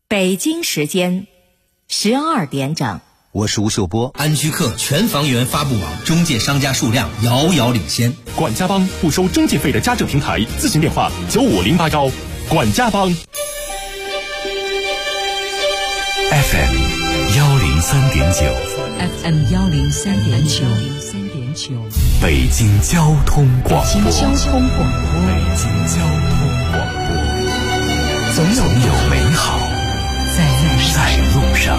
北京时间12点整。 我是吴秀波。 安居客全房源发布网中介商家数量遥遥领先。 管家帮不收中介费的家政平台，咨询电话95081。管家帮。 FM 103.9 FM 103.9 北京交通广播。 北京交通广播， 总有美好在路上。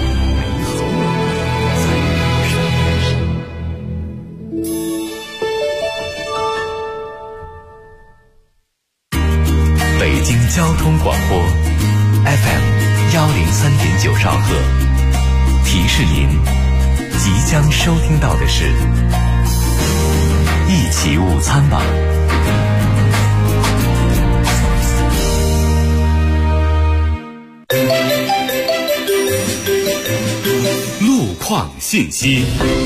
北京交通广播 FM 103.9兆赫，提示您即将收听到的是一起午餐吧。 路况信息。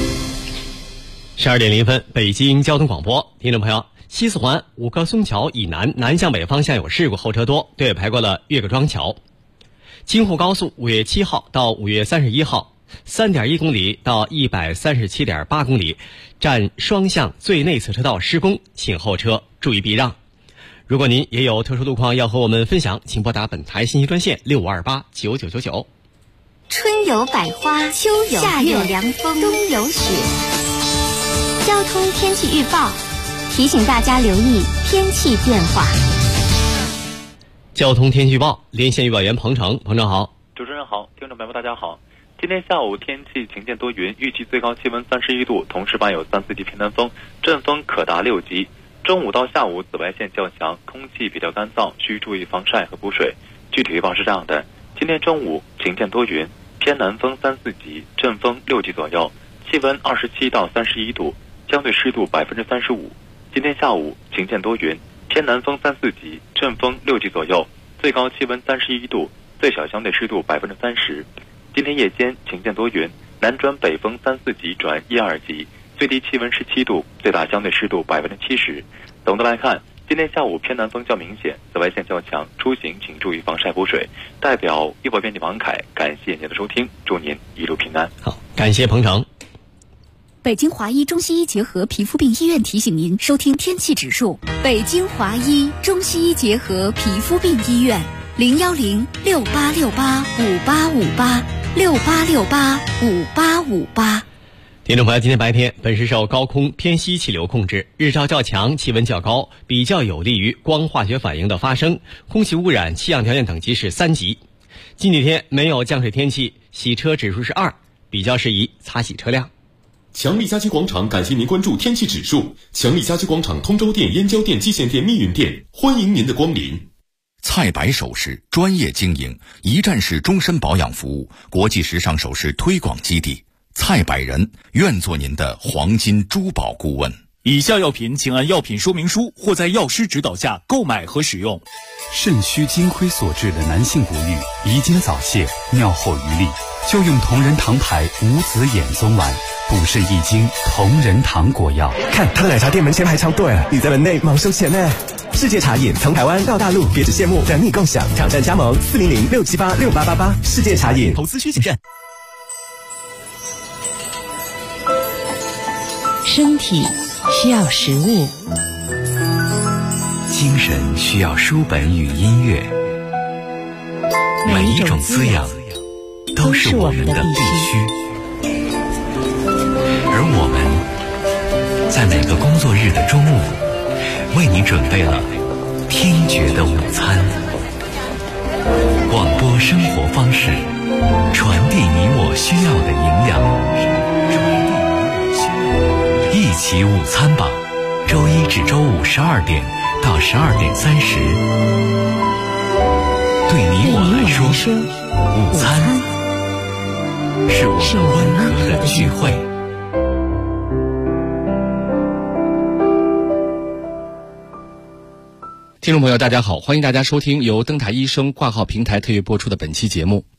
12点0分，北京交通广播，听众朋友，西四环五棵松桥以南向北方向有事故，后车多，队排过了岳各庄桥。京沪高速5月7号到5月31号 3.1 公里到 137.8 公里，占双向最内侧车道施工，请后车注意避让。如果您也有特殊路况要和我们分享，请拨打本台信息专线65289999。 春有百花，秋有夏有凉风，冬有雪。交通天气预报提醒大家留意天气变化。 交通天气预报，连线预报员彭程好。 主持人好，听众朋友大家好。今天下午天气晴间多云，预计最高气温31度，同时伴有3-4级偏南风，阵风可达6级。中午到下午紫外线较强，空气比较干燥，需注意防晒和补水。具体预报是这样的：今天中午晴间多云，偏南风3-4级，阵风6级左右，气温27到31度，相对湿度35%。今天下午晴间多云，偏南风3-4级，阵风6级左右，最高气温31度，最小相对湿度30%。今天夜间晴间多云，南转北风3-4级转1-2级，最低气温17度，最大相对湿度70%。总的来看，今天下午偏南风较明显，紫外线较强，出行请注意防晒补水。代表一播编辑王凯，感谢您的收听，祝您一路平安。 好，感谢彭程。 北京华医中西医结合皮肤病医院提醒您收听天气指数。北京华医中西医结合皮肤病医院，0106868585858，68685858。 听众朋友，今天白天本市受高空偏西气流控制，日照较强，气温较高，比较有利于光化学反应的发生，空气污染气象条件等级是3级。近几天没有降水天气，洗车指数是2，比较适宜擦洗车辆。 强力家居广场感谢您关注天气指数。强力家居广场通州店、燕郊店、蓟县店、密云店，欢迎您的光临。 蔡白首饰专业经营，一站式终身保养服务，国际时尚首饰推广基地。蔡百人愿做您的黄金珠宝顾问。 以下药品请按药品说明书或在药师指导下购买和使用。 肾虚金亏所致的男性不育、遗精早泄、尿后余力，就用同仁堂牌无籽眼松丸，补肾益精，同仁堂果药。 看他的奶茶店门前排长队，你在门内忙收钱呢。世界茶饮从台湾到大陆，别只羡慕，等你共享。挑战加盟400-678-6888。世界茶饮， 投资需谨慎。 身体需要食物， 精神需要书本与音乐，每一种滋养都是我们的必须。而我们在每个工作日的中午，为你准备了听觉的午餐。广播生活方式，传递你我需要的营养。一起午餐吧，周一至周五12点到12点30。对你我来说，午餐是我们温和的聚会。 听众朋友大家好，欢迎大家收听由灯塔医生挂号平台特约播出的本期节目。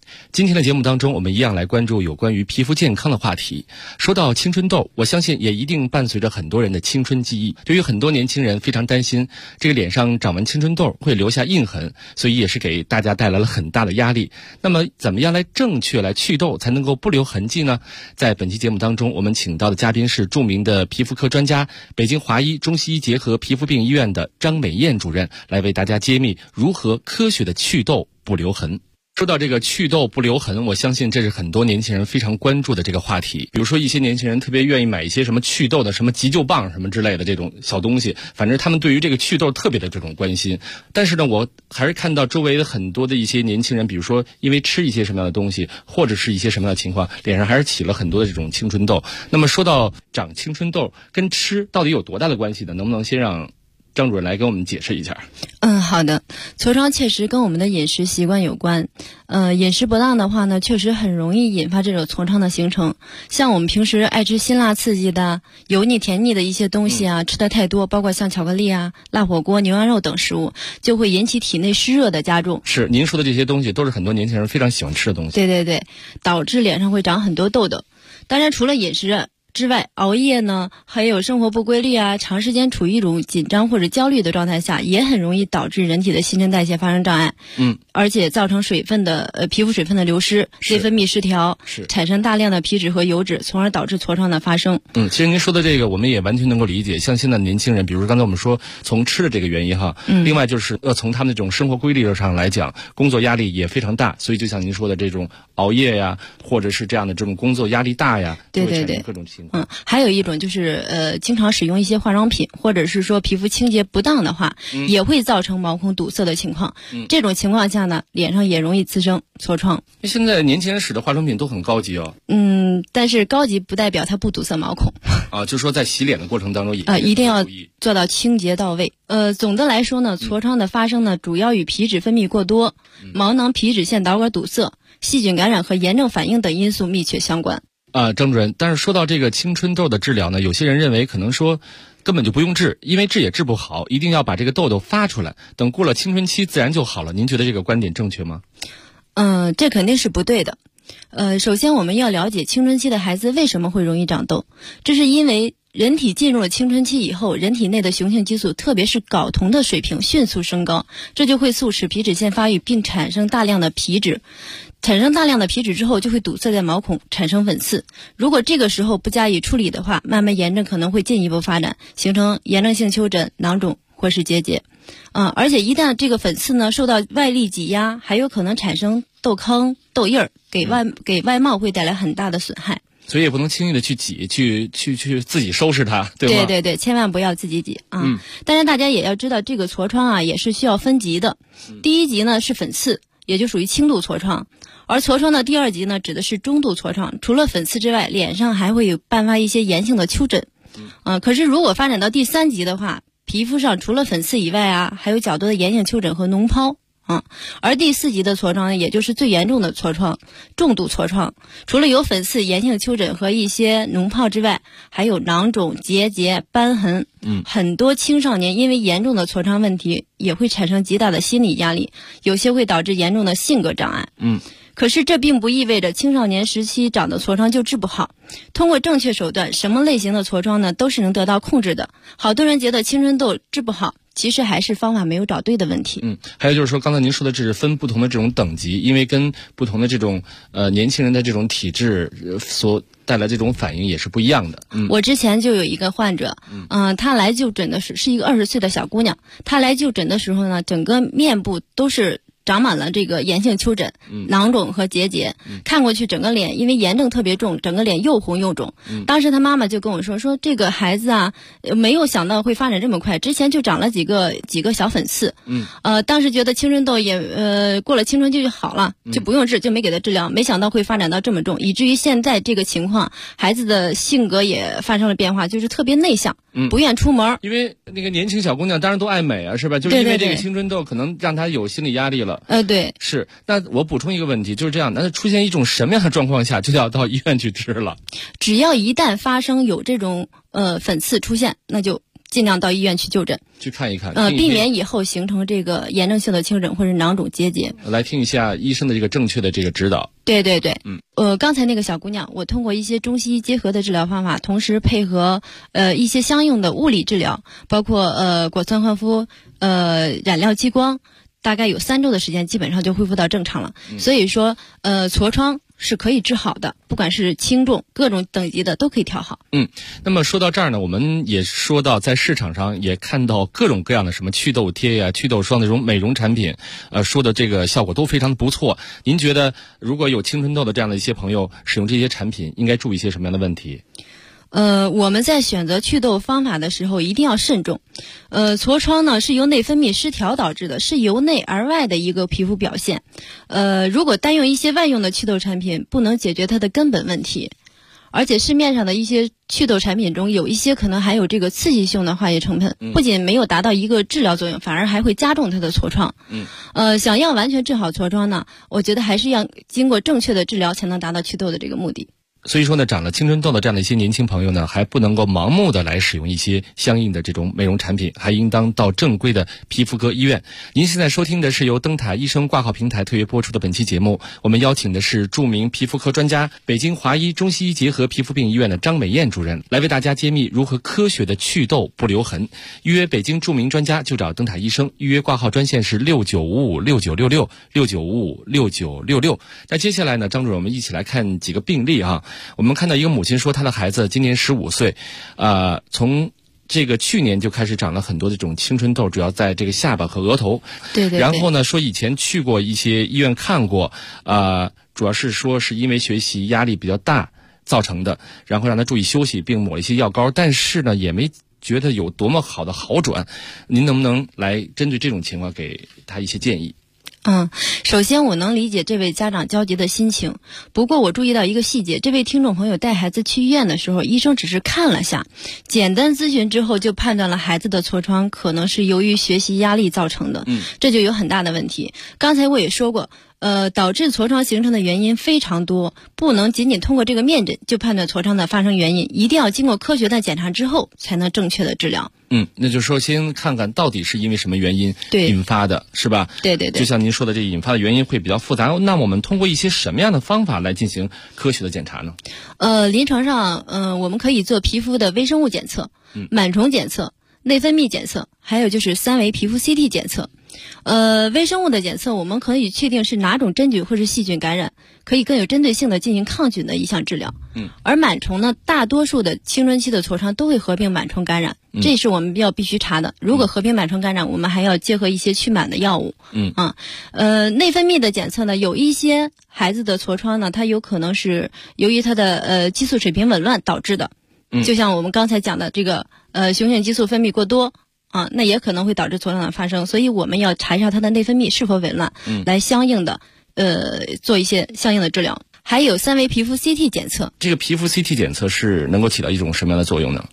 今天的节目当中，我们一样来关注有关于皮肤健康的话题。说到青春痘，我相信也一定伴随着很多人的青春记忆。对于很多年轻人非常担心这个脸上长完青春痘会留下印痕，所以也是给大家带来了很大的压力。那么怎么样来正确来祛痘才能够不留痕迹呢？在本期节目当中，我们请到的嘉宾是著名的皮肤科专家，北京华医中西医结合皮肤病医院的张美燕主任，来为大家揭秘如何科学的祛痘不留痕。说到这个祛痘不留痕，我相信这是很多年轻人非常关注的这个话题。比如说一些年轻人特别愿意买一些什么祛痘的什么急救棒什么之类的这种小东西，反正他们对于这个祛痘特别的这种关心。但是呢，我还是看到周围的很多的一些年轻人，比如说因为吃一些什么样的东西，或者是一些什么样的情况，脸上还是起了很多的这种青春痘。那么说到长青春痘跟吃到底有多大的关系呢？能不能先让张主任来给我们解释一下？ 好的。痤疮确实跟我们的饮食习惯有关。饮食不当的话呢，确实很容易引发这种痤疮的形成。像我们平时爱吃辛辣刺激的、油腻甜腻的一些东西啊，吃的太多，包括像巧克力啊、辣火锅、牛羊肉等食物，就会引起体内湿热的加重。 是，您说的这些东西都是很多年轻人非常喜欢吃的东西。 对对对，导致脸上会长很多痘痘。当然，除了饮食之外，熬夜呢，还有生活不规律啊，长时间处于一种紧张或者焦虑的状态下，也很容易导致人体的新陈代谢发生障碍。而且造成皮肤水分的流失，内分泌失调，产生大量的皮脂和油脂，从而导致痤疮的发生。 其实您说的这个我们也完全能够理解。像现在的年轻人，比如说刚才我们说从吃的这个原因哈，另外就是从他们这种生活规律上来讲，工作压力也非常大，所以就像您说的这种熬夜呀，或者是这样的这种工作压力大呀， 对对对， 各种情况。 还有一种就是经常使用一些化妆品，或者是说皮肤清洁不当的话，也会造成毛孔堵塞的情况。这种情况下呢，脸上也容易滋生痤疮。 现在年轻人使的化妆品都很高级哦。 但是高级不代表它不堵塞毛孔。 就是说在洗脸的过程当中一定要做到清洁到位。总的来说呢，痤疮的发生呢，主要与皮脂分泌过多、毛囊皮脂腺导管堵塞、细菌感染和炎症反应等因素密切相关。 张主任，但是说到这个青春痘的治疗呢，有些人认为可能说根本就不用治，因为治也治不好，一定要把这个痘痘发出来，等过了青春期自然就好了。您觉得这个观点正确吗？ 这肯定是不对的。首先我们要了解青春期的孩子为什么会容易长痘，这是因为人体进入了青春期以后，人体内的雄性激素，特别是睾酮的水平迅速升高，这就会促使皮脂腺发育，并产生大量的皮脂。产生大量的皮脂之后，就会堵塞在毛孔，产生粉刺。如果这个时候不加以处理的话，慢慢炎症可能会进一步发展，形成炎症性丘疹、囊肿或是结节。而且一旦这个粉刺呢受到外力挤压，还有可能产生痘坑、痘印儿，给外貌会带来很大的损害。 所以也不能轻易的去挤，去自己收拾它，对吗？ 对对对，千万不要自己挤啊！但是大家也要知道，这个痤疮啊也是需要分级的。第一级呢是粉刺，也就属于轻度痤疮。而痤疮的第二级呢，指的是中度痤疮。除了粉刺之外，脸上还会有伴发一些炎性的丘疹。可是如果发展到第三级的话，皮肤上除了粉刺以外啊，还有较多的炎性丘疹和脓疱。而第四级的痤疮呢，也就是最严重的痤疮，重度痤疮，除了有粉刺、炎性丘疹和一些脓疱之外，还有囊肿、结节、瘢痕。很多青少年因为严重的痤疮问题，也会产生极大的心理压力，有些会导致严重的性格障碍。可是这并不意味着青少年时期长的痤疮就治不好。通过正确手段，什么类型的痤疮呢，都是能得到控制的。好多人觉得青春痘治不好，其实还是方法没有找对的问题。 还有就是说，刚才您说的这是分不同的这种等级，因为跟不同的这种年轻人的这种体质所带来这种反应也是不一样的。 我之前就有一个患者，她来就诊的是一个20岁的小姑娘，她来就诊的时候呢，整个面部都是长满了这个炎性丘疹、囊肿和结节，看过去整个脸因为炎症特别重，整个脸又红又肿。当时他妈妈就跟我说这个孩子啊，没有想到会发展这么快，之前就长了几个小粉刺。当时觉得青春痘也过了青春期就好了，就不用治，就没给他治疗，没想到会发展到这么重，以至于现在这个情况，孩子的性格也发生了变化，就是特别内向，不愿出门。 因为那个年轻小姑娘当然都爱美啊，是吧？就是因为这个青春痘可能让她有心理压力了。 对， 是。那我补充一个问题，就是这样，那出现一种什么样的状况下就要到医院去治了？ 只要一旦发生有这种粉刺出现，那就尽量到医院去就诊， 去看一看， 避免以后形成这个炎症性的丘疹或者囊肿结节。 来听一下医生的这个正确的这个指导。 对对对，刚才那个小姑娘，我通过一些中西医结合的治疗方法，同时配合一些相应的物理治疗，包括果酸焕肤、染料激光，大概有3周的时间，基本上就恢复到正常了。所以说，痤疮是可以治好的，不管是轻重各种等级的都可以调好。 那么说到这儿呢，我们也说到在市场上也看到各种各样的什么祛痘贴呀、祛痘霜的这种美容产品，说的这个效果都非常的不错。您觉得如果有青春痘的这样的一些朋友使用这些产品，应该注意一些什么样的问题？ 我们在选择祛痘方法的时候一定要慎重。痤疮呢是由内分泌失调导致的，是由内而外的一个皮肤表现。如果单用一些外用的祛痘产品，不能解决它的根本问题。而且市面上的一些祛痘产品中，有一些可能含有这个刺激性的化学成分，不仅没有达到一个治疗作用，反而还会加重它的痤疮。想要完全治好痤疮呢，我觉得还是要经过正确的治疗，才能达到祛痘的这个目的。 所以说呢，长了青春痘的这样的一些年轻朋友呢，还不能够盲目的来使用一些相应的这种美容产品，还应当到正规的皮肤科医院。您现在收听的是由灯塔医生挂号平台特约播出的本期节目，我们邀请的是著名皮肤科专家、北京华医中西医结合皮肤病医院的张美燕主任，来为大家揭秘如何科学的祛痘不留痕。预约北京著名专家就找灯塔医生，预约挂号专线是69556966 69556966。那接下来呢，张主任，我们一起来看几个病例啊。我们看到一个母亲说，她的孩子今年15岁，从这个去年就开始长了很多的这种青春痘，主要在这个下巴和额头。 对。 然后呢，说以前去过一些医院看过，主要是说是因为学习压力比较大造成的，然后让他注意休息，并抹了一些药膏，但是呢，也没觉得有多么好的好转。您能不能来针对这种情况给他一些建议？ 首先我能理解这位家长焦急的心情，不过我注意到一个细节，这位听众朋友带孩子去医院的时候，医生只是看了下，简单咨询之后就判断了孩子的痤疮可能是由于学习压力造成的，这就有很大的问题。刚才我也说过，导致痤疮形成的原因非常多，不能仅仅通过这个面诊就判断痤疮的发生原因，一定要经过科学的检查之后才能正确的治疗。 那就是说先看看到底是因为什么原因引发的，是吧？ 对。 就像您说的，这引发的原因会比较复杂。那我们通过一些什么样的方法来进行科学的检查呢？ 临床上，我们可以做皮肤的微生物检测、螨虫检测、内分泌检测，还有就是3维皮肤 CT 检测。微生物的检测，我们可以确定是哪种真菌或是细菌感染，可以更有针对性的进行抗菌的一项治疗。而螨虫呢，大多数的青春期的痤疮都会合并螨虫感染，这是我们必须查的。如果合并螨虫感染，我们还要结合一些驱螨的药物。内分泌的检测呢，有一些孩子的痤疮呢，它有可能是由于他的激素水平紊乱导致的，就像我们刚才讲的这个雄性激素分泌过多。那也可能会导致痤疮的发生，所以我们要查一下它的内分泌是否紊乱，来相应的做一些相应的治疗。还有3维皮肤 CT 检测， 这个皮肤 CT 检测是能够起到一种什么样的作用呢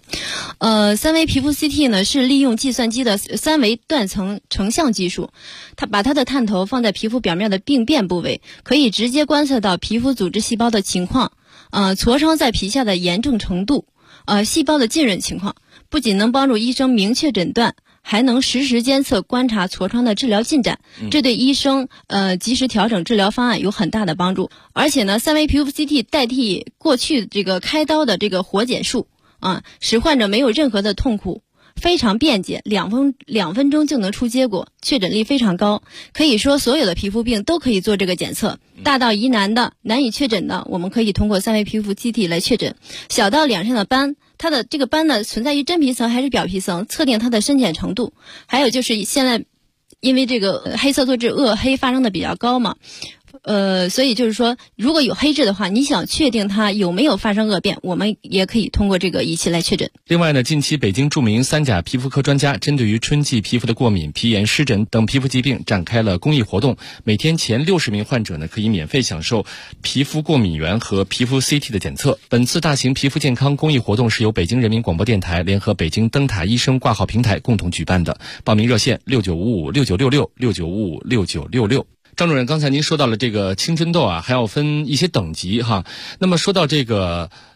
？3维皮肤 CT 呢是利用计算机的3维断层成像技术，它把它的探头放在皮肤表面的病变部位，可以直接观测到皮肤组织细胞的情况，痤疮在皮下的严重程度，细胞的浸润情况。不仅能帮助医生明确诊断，还能实时监测观察痤疮的治疗进展，这对医生及时调整治疗方案有很大的帮助。而且呢，3维皮肤 CT 代替过去这个开刀的这个活检术使患者没有任何的痛苦，非常便捷，2分钟就能出结果，确诊率非常高。可以说所有的皮肤病都可以做这个检测，大到疑难的、难以确诊的，我们可以通过3维皮肤 CT 来确诊。小到脸上的斑，它的这个斑呢存在于真皮层还是表皮层，测定它的深浅程度。还有就是现在因为这个黑色素质恶黑发生的比较高嘛，所以就是说，如果有黑痣的话，你想确定它有没有发生恶变，我们也可以通过这个仪器来确诊。 另外呢，近期北京著名3甲皮肤科专家针对于春季皮肤的过敏、皮炎、湿疹等皮肤疾病展开了公益活动，每天前60名患者呢可以免费享受皮肤过敏原和皮肤 CT 的检测。本次大型皮肤健康公益活动是由北京人民广播电台联合北京灯塔医生挂号平台共同举办的，报名热线69556966 69556966。张主任，刚才您说到了这个青春痘还要分一些等级哈。那么说到这个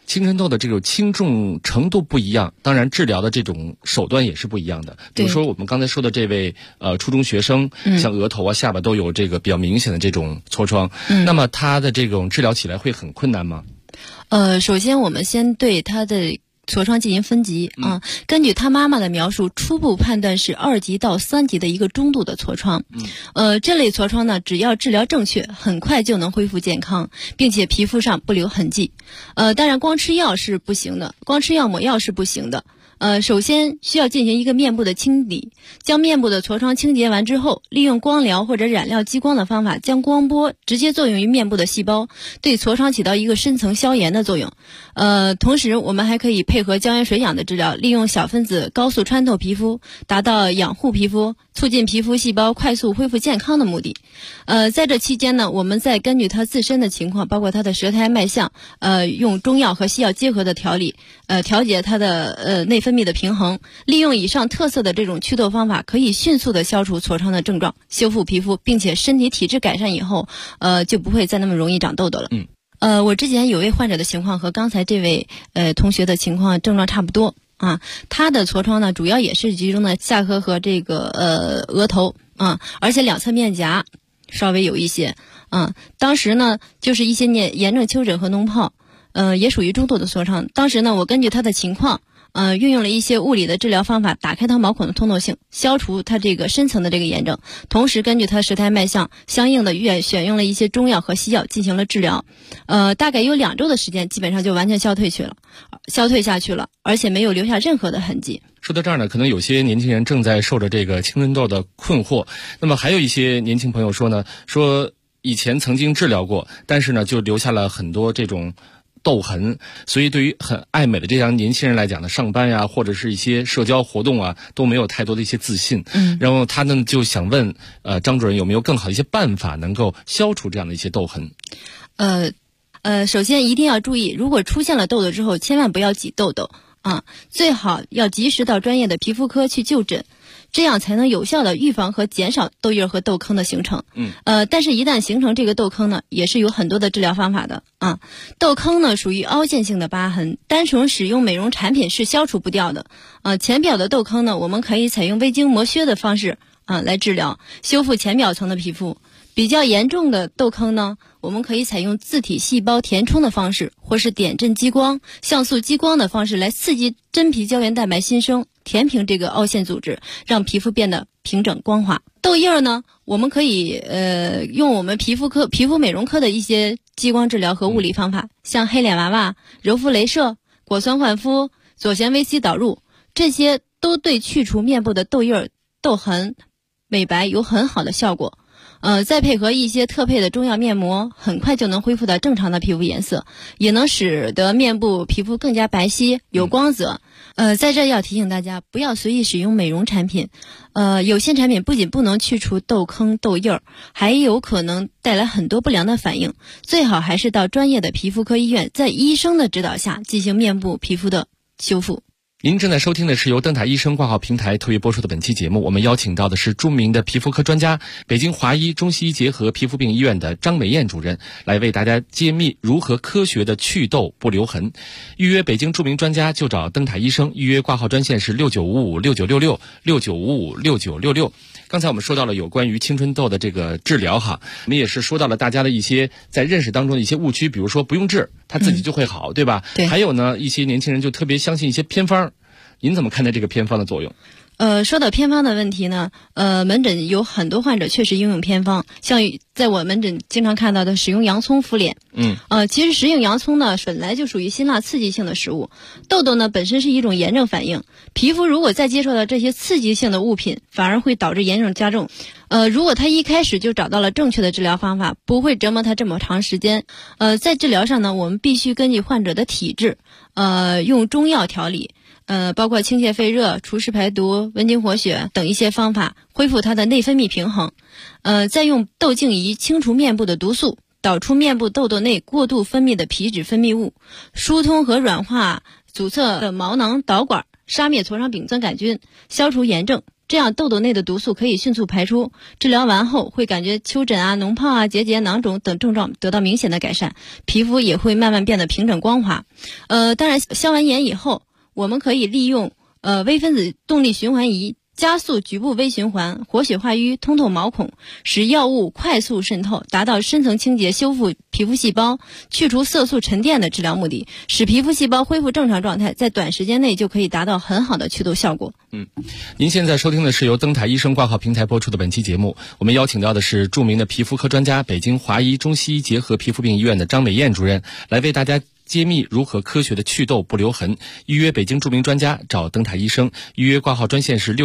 青春痘的这种轻重程度不一样，当然治疗的这种手段也是不一样的。比如说我们刚才说的这位初中学生，像额头啊、下巴都有这个比较明显的这种痤疮，那么他的这种治疗起来会很困难吗？ 首先我们先对他的痤疮进行分级啊，根据他妈妈的描述，初步判断是2级到3级的一个中度的痤疮。这类痤疮呢，只要治疗正确，很快就能恢复健康，并且皮肤上不留痕迹。当然光吃药是不行的，光吃药抹药是不行的。首先需要进行一个面部的清理，将面部的痤疮清洁完之后，利用光疗或者染料激光的方法，将光波直接作用于面部的细胞，对痤疮起到一个深层消炎的作用。同时我们还可以配合胶原水养的治疗，利用小分子高速穿透皮肤，达到养护皮肤、促进皮肤细胞快速恢复健康的目的。在这期间呢，我们再根据他自身的情况，包括他的舌苔脉象，用中药和西药结合的调理，调节他的内分泌的平衡，利用以上特色的这种祛痘方法，可以迅速的消除痤疮的症状，修复皮肤，并且身体体质改善以后，就不会再那么容易长痘痘了。我之前有位患者的情况和刚才这位同学的情况症状差不多啊，他的痤疮呢主要也是集中在下颌和这个额头啊，而且两侧面颊稍微有一些啊。当时呢就是一些炎症丘疹和脓疱，也属于中度的痤疮。当时呢我根据他的情况，运用了一些物理的治疗方法，打开他毛孔的通透性，消除他这个深层的这个炎症，同时根据他舌苔脉象，相应的选用了一些中药和西药进行了治疗。大概有2周的时间，基本上就完全消退下去了，而且没有留下任何的痕迹。 说到这儿呢，可能有些年轻人正在受着这个青春痘的困惑，那么还有一些年轻朋友说呢，说以前曾经治疗过，但是呢就留下了很多这种痘痕，所以对于很爱美的这样年轻人来讲呢，上班呀或者是一些社交活动啊都没有太多的一些自信。然后他呢就想问张主任有没有更好的一些办法能够消除这样的一些痘痕？ 首先一定要注意，如果出现了痘痘之后，千万不要挤痘痘啊，最好要及时到专业的皮肤科去就诊，这样才能有效的预防和减少痘印和痘坑的形成。但是一旦形成这个痘坑呢，也是有很多的治疗方法的啊。痘坑呢属于凹陷性的疤痕，单纯使用美容产品是消除不掉的。浅表的痘坑呢，我们可以采用微经磨削的方式来治疗，修复浅表层的皮肤。比较严重的痘坑呢，我们可以采用自体细胞填充的方式，或是点阵激光、像素激光的方式来刺激真皮胶原蛋白新生，填平这个凹陷组织，让皮肤变得平整光滑。痘印呢，我们可以用我们皮肤美容科的一些激光治疗和物理方法，像黑脸娃娃、柔肤镭射、果酸焕肤、左旋维 C 导入，这些都对去除面部的痘印、痘痕、美白有很好的效果。再配合一些特配的中药面膜，很快就能恢复到正常的皮肤颜色，也能使得面部皮肤更加白皙有光泽。在这要提醒大家，不要随意使用美容产品。有些产品不仅不能去除痘坑痘印儿，还有可能带来很多不良的反应。最好还是到专业的皮肤科医院，在医生的指导下进行面部皮肤的修复。 您正在收听的是由灯塔医生挂号平台特约播出的本期节目，我们邀请到的是著名的皮肤科专家，北京华医中西医结合皮肤病医院的张美燕主任，来为大家揭秘如何科学的祛痘不留痕。预约北京著名专家就找灯塔医生，预约挂号专线是695569666966。刚才我们说到了有关于青春痘的这个治疗哈，我们也是说到了大家的一些在认识当中的一些误区，比如说不用治它自己就会好，对吧？对。还有呢，一些年轻人就特别相信一些偏方，您怎么看待这个偏方的作用？ 说到偏方的问题呢，门诊有很多患者确实应用偏方，像在我门诊经常看到的使用洋葱敷脸。其实食用洋葱呢本来就属于辛辣刺激性的食物，痘痘呢本身是一种炎症反应，皮肤如果再接受到这些刺激性的物品，反而会导致炎症加重。如果他一开始就找到了正确的治疗方法，不会折磨他这么长时间。在治疗上呢，我们必须根据患者的体质，用中药调理。包括清泻肺热、除湿排毒、温经活血等一些方法，恢复它的内分泌平衡。再用痘镜仪清除面部的毒素，导出面部痘痘内过度分泌的皮脂分泌物，疏通和软化阻塞的毛囊导管，杀灭痤疮丙酸杆菌，消除炎症， 这样痘痘内的毒素可以迅速排出。治疗完后会感觉丘疹啊、脓疱啊、结节、囊肿等症状得到明显的改善，皮肤也会慢慢变得平整光滑。当然消完炎以后，我们可以利用微分子动力循环仪加速局部微循环，活血化瘀，通透毛孔，使药物快速渗透，达到深层清洁、修复皮肤细胞、去除色素沉淀的治疗目的，使皮肤细胞恢复正常状态，在短时间内就可以达到很好的祛痘效果。 您现在收听的是由灯塔医生挂号平台播出的本期节目，我们邀请到的是著名的皮肤科专家、北京华医中西医结合皮肤病医院的张美燕主任，来为大家揭秘如何科学的祛痘不留痕。预约北京著名专家找灯塔医生，预约挂号专线是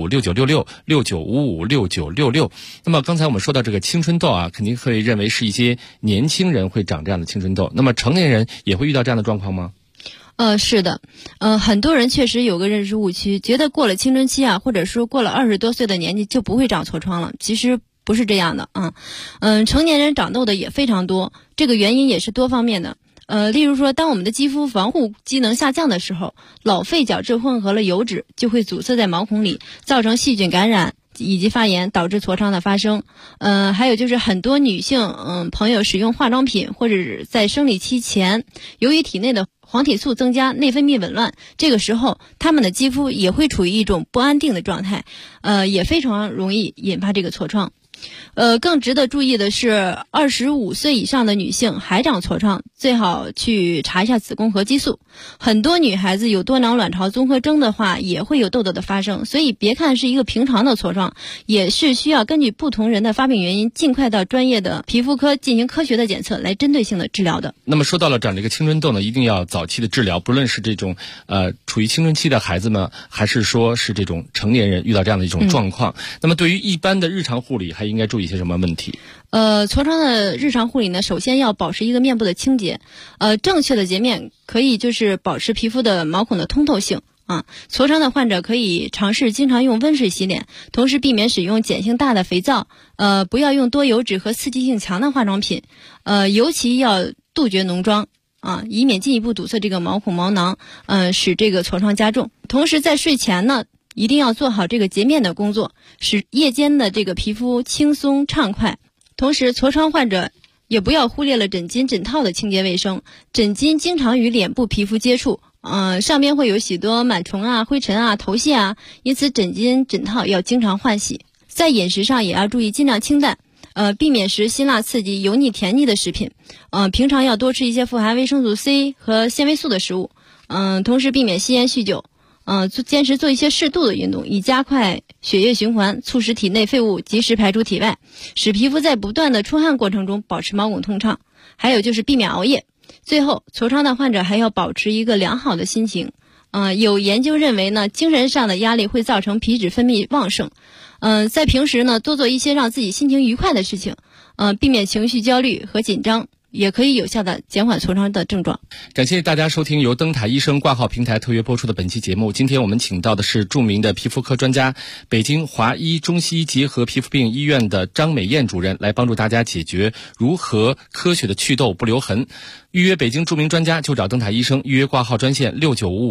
6955696669556966。那么刚才我们说到这个青春痘啊，肯定会认为是一些年轻人会长这样的青春痘，那么成年人也会遇到这样的状况吗？ 是的，很多人确实有个认识误区，觉得过了青春期啊，或者说过了20多岁的年纪就不会长痤疮了，其实不是这样的啊。成年人长痘的也非常多，这个原因也是多方面的。例如说，当我们的肌肤防护机能下降的时候，老废角质混合了油脂，就会阻塞在毛孔里，造成细菌感染以及发炎，导致痤疮的发生。还有就是很多女性朋友使用化妆品或者是在生理期前，由于体内的黄体素增加，内分泌紊乱，这个时候她们的肌肤也会处于一种不安定的状态，也非常容易引发这个痤疮。更值得注意的是，25岁以上的女性还长痤疮，最好去查一下子宫和激素。很多女孩子有多囊卵巢综合征的话，也会有痘痘的发生，所以别看是一个平常的痤疮，也是需要根据不同人的发病原因，尽快到专业的皮肤科进行科学的检测，来针对性的治疗的。 那么说到了长这个青春痘呢，一定要早期的治疗，不论是这种处于青春期的孩子们，还是说是这种成年人遇到这样的一种状况，那么对于一般的日常护理还应该注意些什么问题？ 痤疮的日常护理呢，首先要保持一个面部的清洁，正确的洁面可以就是保持皮肤的毛孔的通透性啊。痤疮的患者可以尝试经常用温水洗脸，同时避免使用碱性大的肥皂，不要用多油脂和刺激性强的化妆品，尤其要杜绝浓妆啊，以免进一步堵塞这个毛孔毛囊，使这个痤疮加重。同时在睡前呢，一定要做好这个洁面的工作，使夜间的这个皮肤轻松畅快。同时痤疮患者也不要忽略了枕巾枕套的清洁卫生，枕巾经常与脸部皮肤接触，上面会有许多螨虫啊、灰尘啊、头屑啊，因此枕巾枕套要经常换洗。在饮食上也要注意尽量清淡，避免食辛辣刺激、油腻甜腻的食品，平常要多吃一些富含维生素 C 和纤维素的食物，同时避免吸烟酗酒，坚持做一些适度的运动，以加快血液循环，促使体内废物及时排出体外，使皮肤在不断的出汗过程中保持毛孔通畅。还有就是避免熬夜。最后，痤疮的患者还要保持一个良好的心情。有研究认为呢，精神上的压力会造成皮脂分泌旺盛。在平时呢，多做一些让自己心情愉快的事情，避免情绪焦虑和紧张，也可以有效的减缓痤疮的症状。 感谢大家收听由灯塔医生挂号平台特约播出的本期节目。今天我们请到的是著名的皮肤科专家、北京华医中西医结合皮肤病医院的张美燕主任，来帮助大家解决如何科学的祛痘不留痕。预约北京著名专家就找灯塔医生，预约挂号专线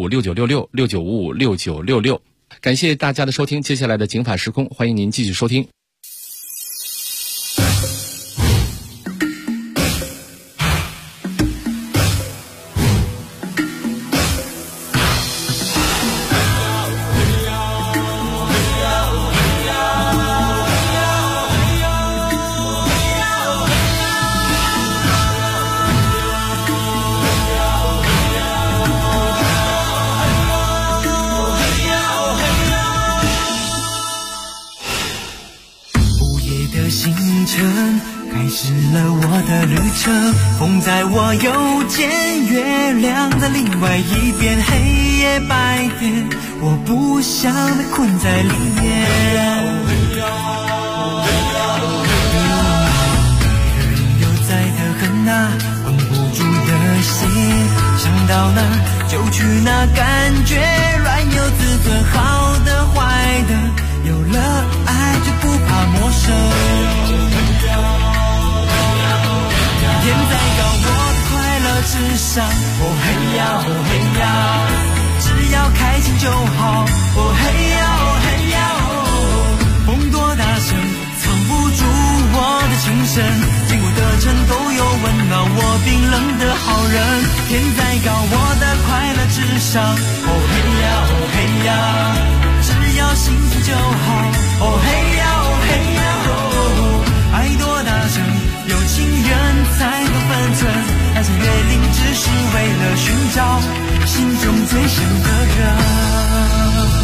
6955696669556966。感谢大家的收听，接下来的警法时空，欢迎您继续收听。 开始了我的旅程，风在我右肩，月亮在另外一边，黑夜白天，我不想被困在里面。人又在的很啊，绷不住的心，想到哪就去哪，感觉软有自尊，好的坏的，有了爱就不怕陌生。天在高，我的快乐之上，哦嘿呀哦嘿呀，只要开心就好，哦嘿呀哦嘿呀哦。 身，经过的城都有温暖我冰冷的好人。天再高，我的快乐至上。哦嘿呀哦嘿呀，只要幸福就好。哦嘿呀哦嘿呀哦，爱多大声，有情人才懂分寸。那些约定只是为了寻找心中最深的人。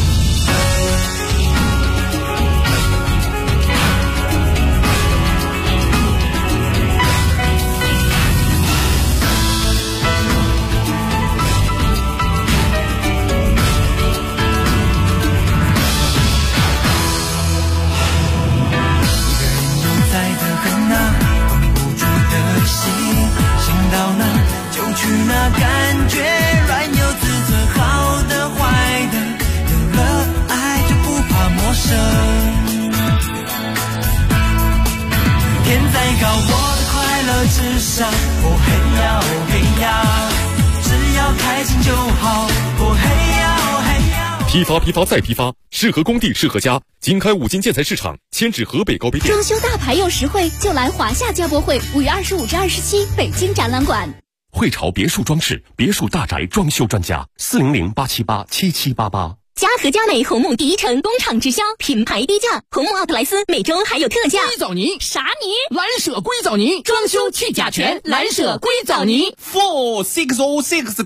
去那感觉，软有自尊，好的坏的，有了爱就不怕陌生。天再高，我的快乐至上。哦嘿呀哦嘿呀，只要开心就好。哦嘿呀哦嘿呀。 批发批发再批发，适合工地适合家。经开五金建材市场，迁至河北高碑店。 装修大牌又实惠，就来华夏家博会，5月25至27，北京展览馆。 汇潮别墅装饰，别墅大宅装修专家，400-878-7788。 嘉禾佳美红木第一城工厂直销，品牌低价，红木奥特莱斯每周还有特价。 硅藻泥啥泥？ 蓝舍硅藻泥，装修去甲醛，蓝舍硅藻泥。 4606866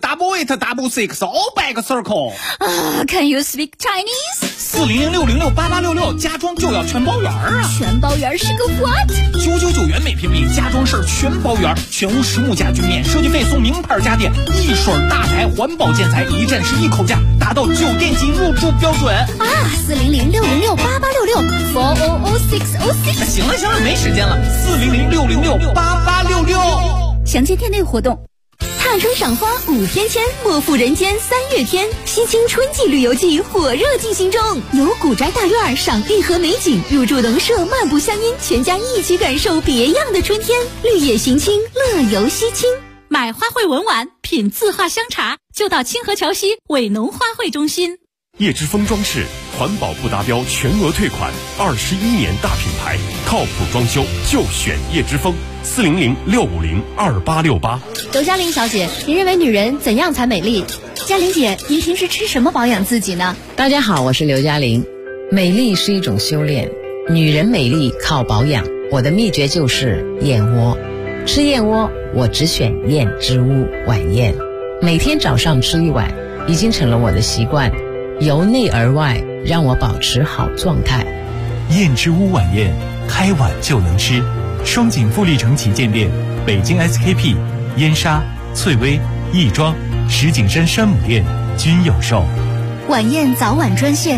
all back circle。 Can you speak Chinese？ 400-606-8866，家装就要全包圆啊！ 全包圆是个 what？ 999元每平米，家装事儿全包圆，全屋实木家具免设计费送名牌家电，一水大牌环保建材，一站式一口价，达到酒店级入住标准啊！400-606-8866 400-606-8866。 行了，没时间了。400-606-8866。 详见店内活动。踏春赏花5天签，莫负人间3月天。西青春季旅游季火热进行中，游古宅大院，赏碧河美景，入住农舍，漫步乡音，全家一起感受别样的春天。绿野行青，乐游西青。 买花卉文玩，品字画香茶，就到清河桥西伟农花卉中心。 叶之峰装饰，环保不达标全额退款，21年大品牌，靠谱装修就选叶之峰。400-650-2868。 刘嘉玲小姐，您认为女人怎样才美丽？嘉玲姐，您平时吃什么保养自己呢？ 大家好，我是刘嘉玲。美丽是一种修炼，女人美丽靠保养。我的秘诀就是燕窝。吃燕窝，我只选燕之屋晚宴，每天早上吃1碗，已经成了我的习惯，由内而外让我保持好状态。 燕之屋晚宴，开碗就能吃。双井富力城旗舰店、北京 SKP、燕莎、翠微、亦庄、石景山山姆店均有售。 晚宴早晚专线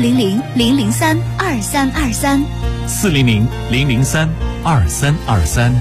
400-003-2323 400-003-2323。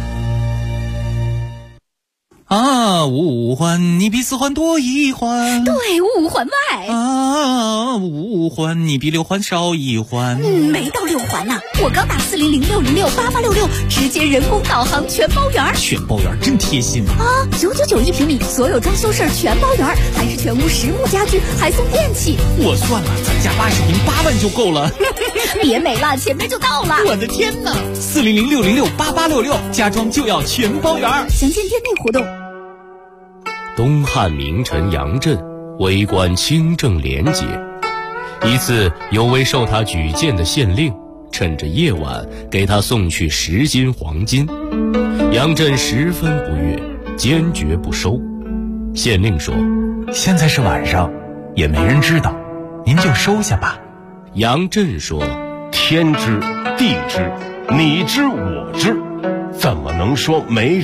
啊，五环你比4环多1环， 对，5环外啊，5环你比6环少1环， 没到6环呢。我刚打400-606-8866，直接人工导航全包圆， 全包圆真贴心啊！999一平米，所有装修事儿全包圆，还是全屋实木家具，还送电器。 我算了，咱家80平8万就够了。 别美了，前面就到了。 我的天哪！400-606-8866，家装就要全包圆。 详见店内活动。 东汉名臣杨震为官清正廉洁，一次有位受他举荐的县令趁着夜晚给他送去10斤黄金，杨震十分不悦，坚决不收。县令说：“ 现在是晚上，也没人知道，您就收下吧。” 杨震说：“ 天知地知，你知我知，怎么能说没